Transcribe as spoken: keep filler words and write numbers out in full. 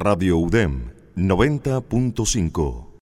Radio U D E M noventa punto cinco.